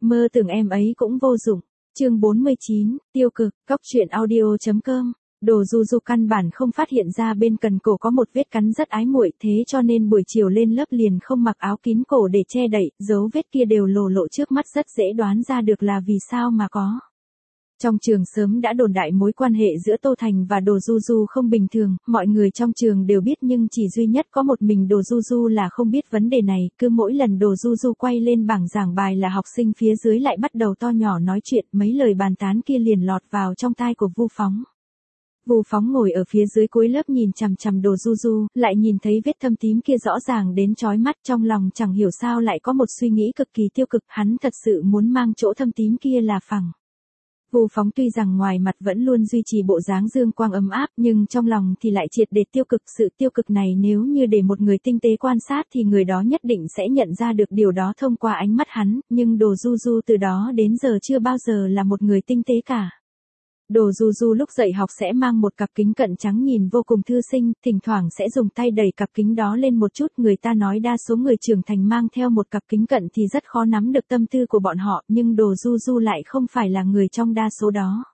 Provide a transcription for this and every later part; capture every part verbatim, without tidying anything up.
Mơ tưởng em ấy cũng vô dụng. Chương bốn mươi chín, tiêu cực, cóc truyện audio.com. Đồ Du Du căn bản không phát hiện ra bên cần cổ có một vết cắn rất ái muội, thế cho nên buổi chiều lên lớp liền không mặc áo kín cổ để che đậy, dấu vết kia đều lộ lộ trước mắt, rất dễ đoán ra được là vì sao mà có. Trong trường sớm đã đồn đại mối quan hệ giữa Tô Thành và Đồ Du Du không bình thường, mọi người trong trường đều biết nhưng chỉ duy nhất có một mình Đồ Du Du là không biết vấn đề này, cứ mỗi lần Đồ Du Du quay lên bảng giảng bài là học sinh phía dưới lại bắt đầu to nhỏ nói chuyện, mấy lời bàn tán kia liền lọt vào trong tai của Vu Phóng. Vu Phóng ngồi ở phía dưới cuối lớp nhìn chằm chằm Đồ Du Du, lại nhìn thấy vết thâm tím kia rõ ràng đến chói mắt, trong lòng chẳng hiểu sao lại có một suy nghĩ cực kỳ tiêu cực, hắn thật sự muốn mang chỗ thâm tím kia là phẳng. Vu Phóng tuy rằng ngoài mặt vẫn luôn duy trì bộ dáng dương quang ấm áp, nhưng trong lòng thì lại triệt để tiêu cực. Sự tiêu cực này nếu như để một người tinh tế quan sát thì người đó nhất định sẽ nhận ra được điều đó thông qua ánh mắt hắn, nhưng Đồ Du Du từ đó đến giờ chưa bao giờ là một người tinh tế cả. Đồ Du Du lúc dậy học sẽ mang một cặp kính cận trắng nhìn vô cùng thư sinh, thỉnh thoảng sẽ dùng tay đẩy cặp kính đó lên một chút. Người ta nói đa số người trưởng thành mang theo một cặp kính cận thì rất khó nắm được tâm tư của bọn họ, nhưng Đồ Du Du lại không phải là người trong đa số đó.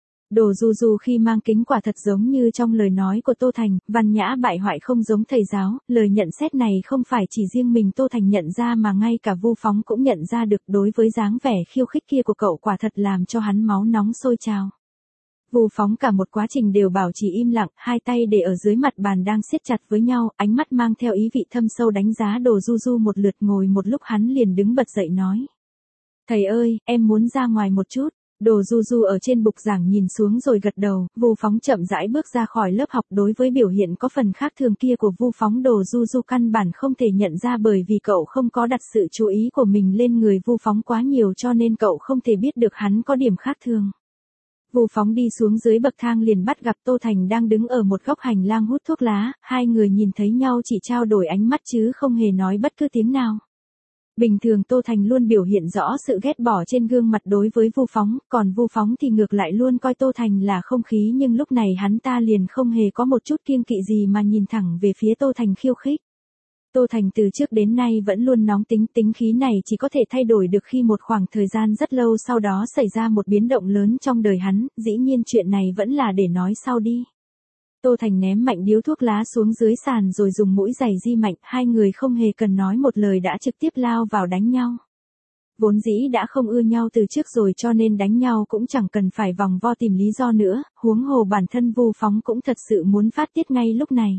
Đồ Du Du khi mang kính quả thật giống như trong lời nói của Tô Thành, văn nhã bại hoại không giống thầy giáo. Lời nhận xét này không phải chỉ riêng mình Tô Thành nhận ra mà ngay cả Vu Phóng cũng nhận ra được. Đối với dáng vẻ khiêu khích kia của cậu quả thật làm cho hắn máu nóng sôi trào. Vu Phóng cả một quá trình đều bảo trì im lặng, hai tay để ở dưới mặt bàn đang siết chặt với nhau, ánh mắt mang theo ý vị thâm sâu đánh giá Đồ Du Du một lượt. Ngồi một lúc hắn liền đứng bật dậy nói: "Thầy ơi, em muốn ra ngoài một chút." Đồ Du Du ở trên bục giảng nhìn xuống rồi gật đầu. Vu Phóng chậm rãi bước ra khỏi lớp học. Đối với biểu hiện có phần khác thường kia của Vu Phóng, Đồ Du Du căn bản không thể nhận ra, bởi vì cậu không có đặt sự chú ý của mình lên người Vu Phóng quá nhiều, cho nên cậu không thể biết được hắn có điểm khác thường. Vu Phóng đi xuống dưới bậc thang liền bắt gặp Tô Thành đang đứng ở một góc hành lang hút thuốc lá, hai người nhìn thấy nhau chỉ trao đổi ánh mắt chứ không hề nói bất cứ tiếng nào. Bình thường Tô Thành luôn biểu hiện rõ sự ghét bỏ trên gương mặt đối với Vu Phóng, còn Vu Phóng thì ngược lại luôn coi Tô Thành là không khí, nhưng lúc này hắn ta liền không hề có một chút kiêng kỵ gì mà nhìn thẳng về phía Tô Thành khiêu khích. Tô Thành từ trước đến nay vẫn luôn nóng tính, tính khí này chỉ có thể thay đổi được khi một khoảng thời gian rất lâu sau đó xảy ra một biến động lớn trong đời hắn, dĩ nhiên chuyện này vẫn là để nói sau đi. Tô Thành ném mạnh điếu thuốc lá xuống dưới sàn rồi dùng mũi giày di mạnh, hai người không hề cần nói một lời đã trực tiếp lao vào đánh nhau. Vốn dĩ đã không ưa nhau từ trước rồi cho nên đánh nhau cũng chẳng cần phải vòng vo tìm lý do nữa, huống hồ bản thân Vu Phóng cũng thật sự muốn phát tiết ngay lúc này.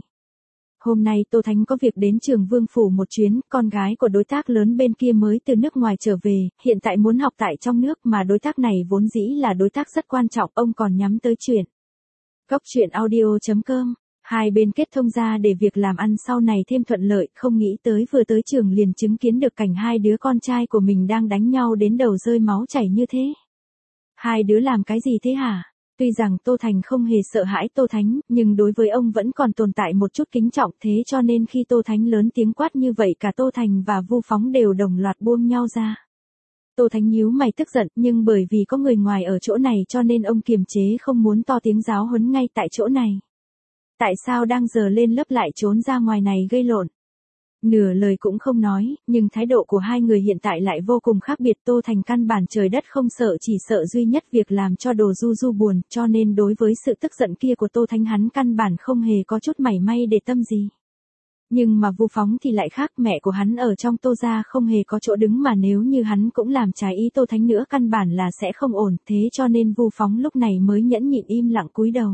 Hôm nay Tô Thánh có việc đến trường Vương Phủ một chuyến, con gái của đối tác lớn bên kia mới từ nước ngoài trở về, hiện tại muốn học tại trong nước mà đối tác này vốn dĩ là đối tác rất quan trọng, ông còn nhắm tới chuyện. Cóc truyện audio.com, hai bên kết thông ra để việc làm ăn sau này thêm thuận lợi, không nghĩ tới vừa tới trường liền chứng kiến được cảnh hai đứa con trai của mình đang đánh nhau đến đầu rơi máu chảy như thế. Hai đứa làm cái gì thế hả? Tuy rằng Tô Thành không hề sợ hãi Tô Thánh, nhưng đối với ông vẫn còn tồn tại một chút kính trọng, thế cho nên khi Tô Thánh lớn tiếng quát như vậy cả Tô Thành và Vu Phóng đều đồng loạt buông nhau ra. Tô Thánh nhíu mày tức giận, nhưng bởi vì có người ngoài ở chỗ này cho nên ông kiềm chế không muốn to tiếng giáo huấn ngay tại chỗ này. Tại sao đang giờ lên lớp lại trốn ra ngoài này gây lộn? Nửa lời cũng không nói, nhưng thái độ của hai người hiện tại lại vô cùng khác biệt. Tô Thành căn bản trời đất không sợ, chỉ sợ duy nhất việc làm cho Đồ Du Du buồn, cho nên đối với sự tức giận kia của Tô Thánh hắn căn bản không hề có chút mảy may để tâm gì. Nhưng mà Vu Phóng thì lại khác, mẹ của hắn ở trong Tô gia không hề có chỗ đứng, mà nếu như hắn cũng làm trái ý Tô Thánh nữa căn bản là sẽ không ổn, thế cho nên Vu Phóng lúc này mới nhẫn nhịn im lặng cúi đầu.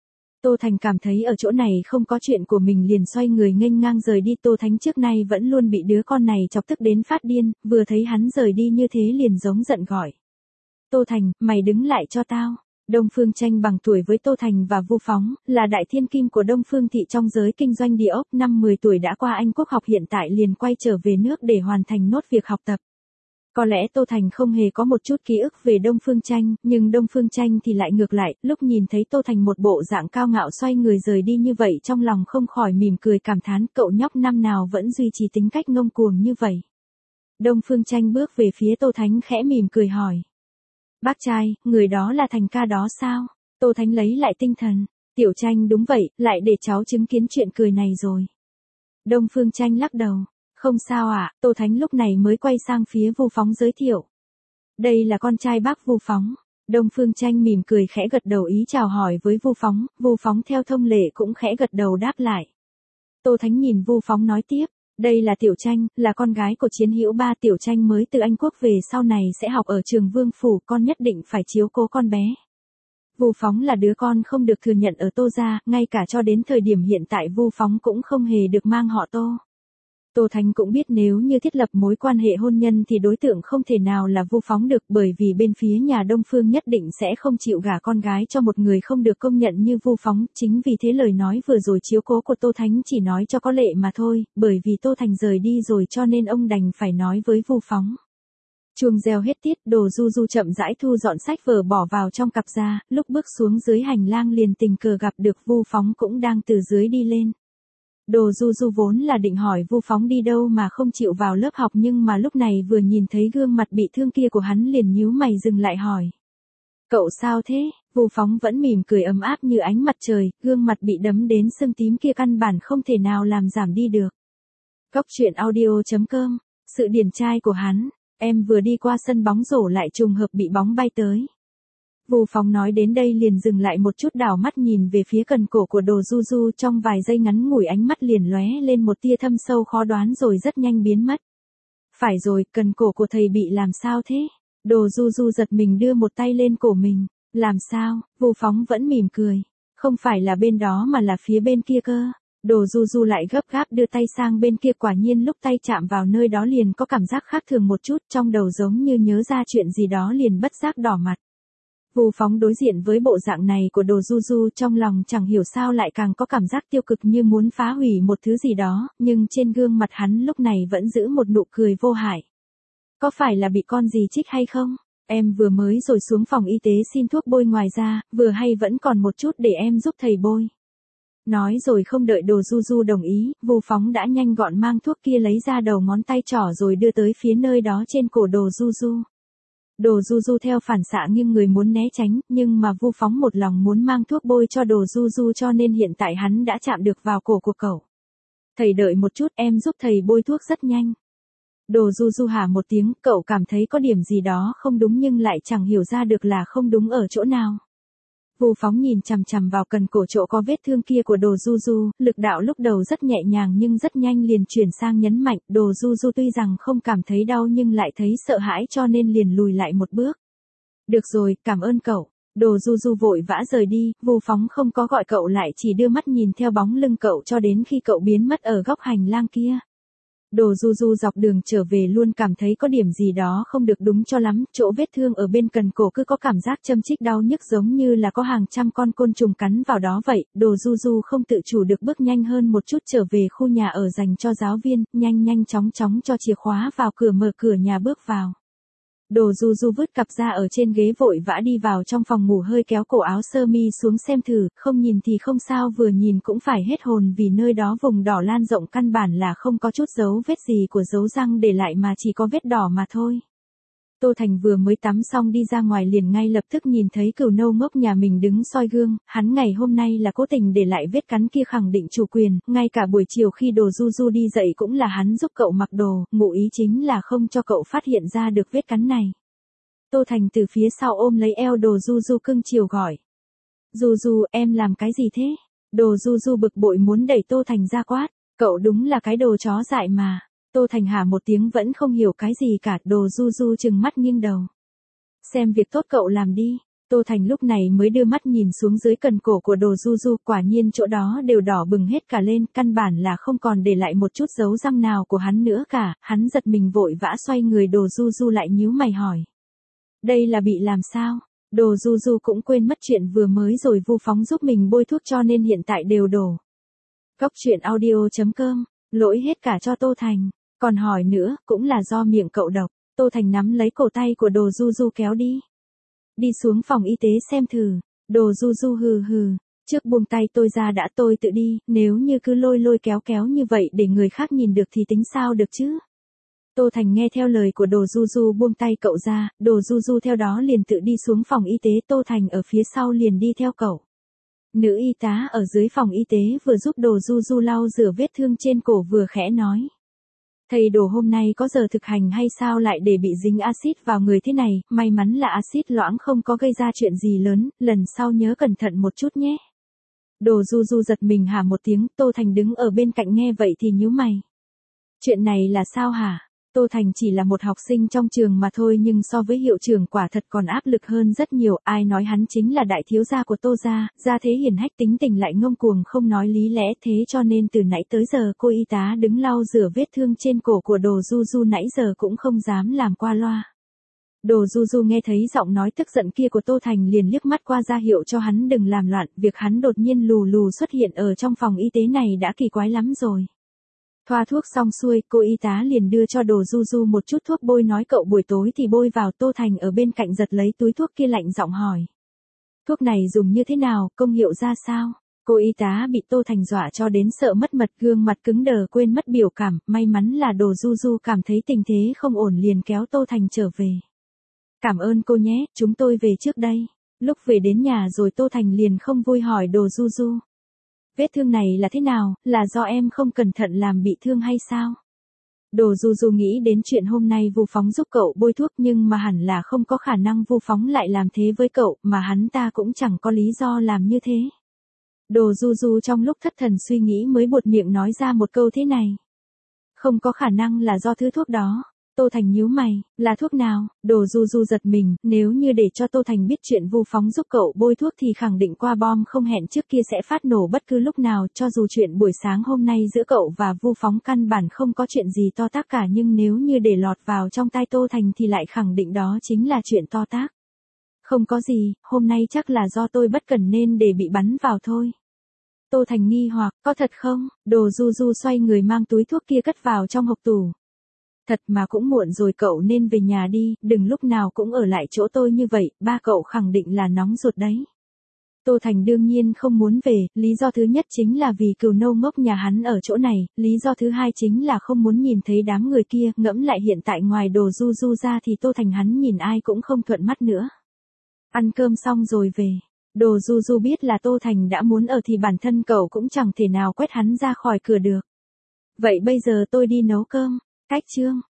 Tô Thành cảm thấy ở chỗ này không có chuyện của mình liền xoay người nghênh ngang rời đi. Tô Thánh trước nay vẫn luôn bị đứa con này chọc tức đến phát điên, vừa thấy hắn rời đi như thế liền giống giận gọi: "Tô Thành, mày đứng lại cho tao." Đông Phương Tranh bằng tuổi với Tô Thành và Vu Phóng, là đại thiên kim của Đông Phương thị trong giới kinh doanh địa ốc, năm mười tuổi đã qua Anh Quốc học, hiện tại liền quay trở về nước để hoàn thành nốt việc học tập. Có lẽ Tô Thành không hề có một chút ký ức về Đông Phương Tranh, nhưng Đông Phương Tranh thì lại ngược lại, lúc nhìn thấy Tô Thành một bộ dạng cao ngạo xoay người rời đi như vậy trong lòng không khỏi mỉm cười cảm thán, cậu nhóc năm nào vẫn duy trì tính cách ngông cuồng như vậy. Đông Phương Tranh bước về phía Tô Thánh khẽ mỉm cười hỏi: "Bác trai, người đó là Thành ca đó sao?" Tô Thánh lấy lại tinh thần: "Tiểu Tranh đúng vậy, lại để cháu chứng kiến chuyện cười này rồi." Đông Phương Tranh lắc đầu: "Không sao ạ." À, Tô Thánh lúc này mới quay sang phía Vu Phóng giới thiệu: Đây là con trai bác Vu Phóng. Đông Phương Tranh mỉm cười khẽ gật đầu ý chào hỏi với Vu Phóng, Vu Phóng theo thông lệ cũng khẽ gật đầu đáp lại. Tô Thánh nhìn Vu Phóng nói tiếp, đây là Tiểu Tranh, là con gái của chiến hữu ba. Tiểu Tranh mới từ Anh Quốc về, sau này sẽ học ở trường Vương Phủ, con nhất định phải chiếu cố con bé. Vu Phóng là đứa con không được thừa nhận ở Tô gia, ngay cả cho đến thời điểm hiện tại Vu Phóng cũng không hề được mang họ Tô. Tô Thánh cũng biết nếu như thiết lập mối quan hệ hôn nhân thì đối tượng không thể nào là Vu Phóng được, bởi vì bên phía nhà Đông Phương nhất định sẽ không chịu gả con gái cho một người không được công nhận như Vu Phóng. Chính vì thế lời nói vừa rồi chiếu cố của Tô Thánh chỉ nói cho có lệ mà thôi, bởi vì Tô Thành rời đi rồi cho nên ông đành phải nói với Vu Phóng. Chuông reo hết tiết, Đồ Du Du chậm rãi thu dọn sách vở bỏ vào trong cặp ra, lúc bước xuống dưới hành lang liền tình cờ gặp được Vu Phóng cũng đang từ dưới đi lên. Đồ Du Du vốn là định hỏi Vu Phóng đi đâu mà không chịu vào lớp học, nhưng mà lúc này vừa nhìn thấy gương mặt bị thương kia của hắn liền nhíu mày dừng lại hỏi. Cậu sao thế? Vu Phóng vẫn mỉm cười ấm áp như ánh mặt trời, gương mặt bị đấm đến sưng tím kia căn bản không thể nào làm giảm đi được. Góc truyện audio chấm com, sự điển trai của hắn, em vừa đi qua sân bóng rổ lại trùng hợp bị bóng bay tới. Vu Phóng nói đến đây liền dừng lại một chút, đảo mắt nhìn về phía cần cổ của Đồ Du Du, trong vài giây ngắn ngủi ánh mắt liền lóe lên một tia thâm sâu khó đoán rồi rất nhanh biến mất. Phải rồi, cần cổ của thầy bị làm sao thế? Đồ Du Du giật mình đưa một tay lên cổ mình. Làm sao? Vu Phóng vẫn mỉm cười. Không phải là bên đó mà là phía bên kia cơ. Đồ Du Du lại gấp gáp đưa tay sang bên kia, quả nhiên lúc tay chạm vào nơi đó liền có cảm giác khác thường một chút, trong đầu giống như nhớ ra chuyện gì đó liền bất giác đỏ mặt. Vu Phóng đối diện với bộ dạng này của Đồ Du Du, trong lòng chẳng hiểu sao lại càng có cảm giác tiêu cực như muốn phá hủy một thứ gì đó, nhưng trên gương mặt hắn lúc này vẫn giữ một nụ cười vô hại. Có phải là bị con gì trích hay không? Em vừa mới rồi xuống phòng y tế xin thuốc bôi, ngoài ra, vừa hay vẫn còn một chút để em giúp thầy bôi. Nói rồi không đợi Đồ Du Du đồng ý, Vu Phóng đã nhanh gọn mang thuốc kia lấy ra đầu ngón tay trỏ rồi đưa tới phía nơi đó trên cổ Đồ Du Du. Đồ Du Du theo phản xạ nghiêng người muốn né tránh, nhưng mà Vu Phóng một lòng muốn mang thuốc bôi cho Đồ Du Du cho nên hiện tại hắn đã chạm được vào cổ của cậu. Thầy đợi một chút, em giúp thầy bôi thuốc rất nhanh. Đồ Du Du hả một tiếng, cậu cảm thấy có điểm gì đó không đúng nhưng lại chẳng hiểu ra được là không đúng ở chỗ nào. Vu Phóng nhìn chằm chằm vào cần cổ chỗ có vết thương kia của Đồ Du Du, lực đạo lúc đầu rất nhẹ nhàng nhưng rất nhanh liền chuyển sang nhấn mạnh. Đồ Du Du tuy rằng không cảm thấy đau nhưng lại thấy sợ hãi cho nên liền lùi lại một bước. Được rồi, cảm ơn cậu. Đồ Du Du vội vã rời đi, Vu Phóng không có gọi cậu lại, chỉ đưa mắt nhìn theo bóng lưng cậu cho đến khi cậu biến mất ở góc hành lang kia. Đồ Du Du dọc đường trở về luôn cảm thấy có điểm gì đó không được đúng cho lắm, chỗ vết thương ở bên cần cổ cứ có cảm giác châm chích đau nhức giống như là có hàng trăm con côn trùng cắn vào đó vậy. Đồ Du Du không tự chủ được bước nhanh hơn một chút trở về khu nhà ở dành cho giáo viên, nhanh nhanh chóng chóng cho chìa khóa vào cửa, mở cửa nhà bước vào. Đồ Du Du vứt cặp ra ở trên ghế vội vã đi vào trong phòng ngủ, hơi kéo cổ áo sơ mi xuống xem thử, không nhìn thì không sao, vừa nhìn cũng phải hết hồn vì nơi đó vùng đỏ lan rộng, căn bản là không có chút dấu vết gì của dấu răng để lại mà chỉ có vết đỏ mà thôi. Tô Thành vừa mới tắm xong đi ra ngoài liền ngay lập tức nhìn thấy Cửu Nâu ngốc nhà mình đứng soi gương, hắn ngày hôm nay là cố tình để lại vết cắn kia khẳng định chủ quyền, ngay cả buổi chiều khi Đồ Du Du đi dậy cũng là hắn giúp cậu mặc đồ, ngụ ý chính là không cho cậu phát hiện ra được vết cắn này. Tô Thành từ phía sau ôm lấy eo Đồ Du Du cưng chiều gọi. Du Du, em làm cái gì thế? Đồ Du Du bực bội muốn đẩy Tô Thành ra quát, cậu đúng là cái đồ chó dại mà. Tô Thành hả một tiếng vẫn không hiểu cái gì cả. Đồ Du Du chừng mắt nghiêng đầu. Xem việc tốt cậu làm đi. Tô Thành lúc này mới đưa mắt nhìn xuống dưới cần cổ của Đồ Du Du, quả nhiên chỗ đó đều đỏ bừng hết cả lên, căn bản là không còn để lại một chút dấu răng nào của hắn nữa cả. Hắn giật mình vội vã xoay người, Đồ Du Du lại nhíu mày hỏi. Đây là bị làm sao? Đồ Du Du cũng quên mất chuyện vừa mới rồi Vu Phóng giúp mình bôi thuốc cho nên hiện tại đều đổ. Góc truyện audio chấm com, lỗi hết cả cho Tô Thành. Còn hỏi nữa, cũng là do miệng cậu độc. Tô Thành nắm lấy cổ tay của Đồ Du Du kéo đi. Đi xuống phòng y tế xem thử. Đồ Du Du hừ hừ. Trước buông tay tôi ra đã, tôi tự đi, nếu như cứ lôi lôi kéo kéo như vậy để người khác nhìn được thì tính sao được chứ. Tô Thành nghe theo lời của Đồ Du Du buông tay cậu ra, Đồ Du Du theo đó liền tự đi xuống phòng y tế, Tô Thành ở phía sau liền đi theo cậu. Nữ y tá ở dưới phòng y tế vừa giúp Đồ Du Du lau rửa vết thương trên cổ vừa khẽ nói. Thầy đồ hôm nay có giờ thực hành hay sao lại để bị dính axit vào người thế này, may mắn là axit loãng không có gây ra chuyện gì lớn, lần sau nhớ cẩn thận một chút nhé. Đồ Du Du giật mình hả một tiếng, Tô Thành đứng ở bên cạnh nghe vậy thì nhíu mày. Chuyện này là sao hả? Tô Thành chỉ là một học sinh trong trường mà thôi nhưng so với hiệu trưởng quả thật còn áp lực hơn rất nhiều, ai nói hắn chính là đại thiếu gia của Tô gia, gia thế hiển hách tính tình lại ngông cuồng không nói lý lẽ thế cho nên từ nãy tới giờ cô y tá đứng lau rửa vết thương trên cổ của Đồ Du Du nãy giờ cũng không dám làm qua loa. Đồ Du Du nghe thấy giọng nói tức giận kia của Tô Thành liền liếc mắt qua ra hiệu cho hắn đừng làm loạn, việc hắn đột nhiên lù lù xuất hiện ở trong phòng y tế này đã kỳ quái lắm rồi. Thoa thuốc xong xuôi, cô y tá liền đưa cho Đồ Du Du một chút thuốc bôi nói cậu buổi tối thì bôi vào. Tô Thành ở bên cạnh giật lấy túi thuốc kia lạnh giọng hỏi. Thuốc này dùng như thế nào, công hiệu ra sao? Cô y tá bị Tô Thành dọa cho đến sợ mất mật, gương mặt cứng đờ quên mất biểu cảm, may mắn là Đồ Du Du cảm thấy tình thế không ổn liền kéo Tô Thành trở về. Cảm ơn cô nhé, chúng tôi về trước đây. Lúc về đến nhà rồi Tô Thành liền không vui hỏi Đồ Du Du. Vết thương này là thế nào, là do em không cẩn thận làm bị thương hay sao? Đồ Du Du nghĩ đến chuyện hôm nay Vu Phóng giúp cậu bôi thuốc nhưng mà hẳn là không có khả năng Vu Phóng lại làm thế với cậu, mà hắn ta cũng chẳng có lý do làm như thế. Đồ Du Du trong lúc thất thần suy nghĩ mới buột miệng nói ra một câu thế này. Không có khả năng là do thứ thuốc đó. Tô Thành nhíu mày, là thuốc nào? Đồ Du Du giật mình, nếu như để cho Tô Thành biết chuyện Vu Phóng giúp cậu bôi thuốc thì khẳng định qua bom không hẹn trước kia sẽ phát nổ bất cứ lúc nào, cho dù chuyện buổi sáng hôm nay giữa cậu và Vu Phóng căn bản không có chuyện gì to tát cả nhưng nếu như để lọt vào trong tai Tô Thành thì lại khẳng định đó chính là chuyện to tát. Không có gì, hôm nay chắc là do tôi bất cẩn nên để bị bắn vào thôi. Tô Thành nghi hoặc, có thật không? Đồ Du Du xoay người mang túi thuốc kia cất vào trong hộc tủ. Thật mà cũng muộn rồi cậu nên về nhà đi, đừng lúc nào cũng ở lại chỗ tôi như vậy, ba cậu khẳng định là nóng ruột đấy. Tô Thành đương nhiên không muốn về, lý do thứ nhất chính là vì cừu nâu ngốc nhà hắn ở chỗ này, lý do thứ hai chính là không muốn nhìn thấy đám người kia, ngẫm lại hiện tại ngoài Đồ Du Du ra thì Tô Thành hắn nhìn ai cũng không thuận mắt nữa. Ăn cơm xong rồi về, Đồ Du Du biết là Tô Thành đã muốn ở thì bản thân cậu cũng chẳng thể nào quét hắn ra khỏi cửa được. Vậy bây giờ tôi đi nấu cơm. Cách chương